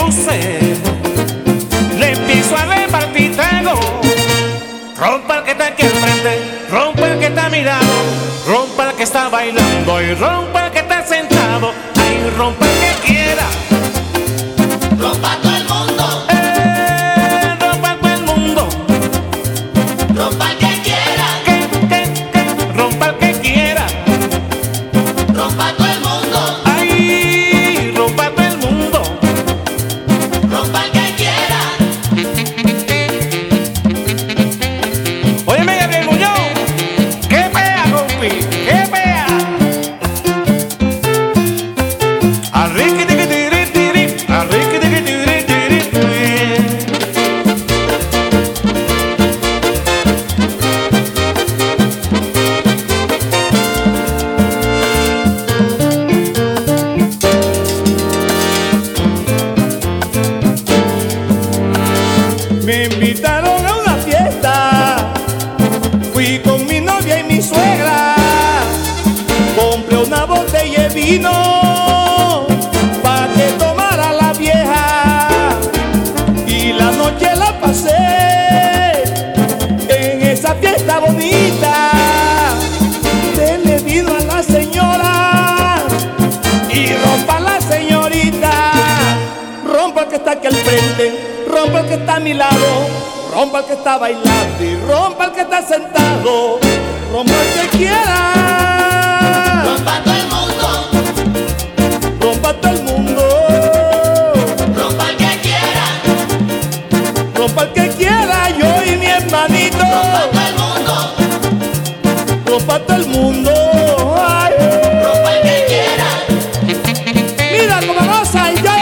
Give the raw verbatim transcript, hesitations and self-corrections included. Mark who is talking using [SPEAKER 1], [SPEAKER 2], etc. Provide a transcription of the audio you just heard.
[SPEAKER 1] luce, le empiezo a repartir trago. Rompa el que está aquí al frente, rompa el que está mirado, rompa el que está bailando y rompa el que está sentado. Ay, rompa el que quiera.
[SPEAKER 2] Rompa todo el mundo.
[SPEAKER 1] Eh, rompa todo el mundo.
[SPEAKER 2] Rompa el que quiera.
[SPEAKER 1] Que, que, que, rompa el que quiera.
[SPEAKER 2] Rompa todo el mundo.
[SPEAKER 1] Ay, rompa todo el mundo.
[SPEAKER 2] Rompa el que quiera.
[SPEAKER 1] Óyeme, Gabriel Muñoz, qué pea, compi, qué pea. Arriqui, tiqui, tiri, tiri, arriqui, tiqui, tiri, tiri, tiri.
[SPEAKER 3] Me invitaron a una fiesta, fui con mi novia y mi suegra, compré una botella de vino pa' que tomara la vieja y la noche la pasé en esa fiesta bonita. Dele vino a la señora y rompa la señorita, rompa el que está aquí al frente, rompa el que está a mi lado, rompa el que está bailando y rompa el que está sentado, rompa el que quiera,
[SPEAKER 2] Rompa todo el mundo.
[SPEAKER 3] rompa todo el mundo,
[SPEAKER 2] Rompa el que quiera.
[SPEAKER 3] rompa el que quiera, yo y mi hermanito,
[SPEAKER 2] Rompa todo el mundo.
[SPEAKER 3] rompa todo el mundo. Ay,
[SPEAKER 2] Rompa el que quiera.
[SPEAKER 3] mira cómo goza el yo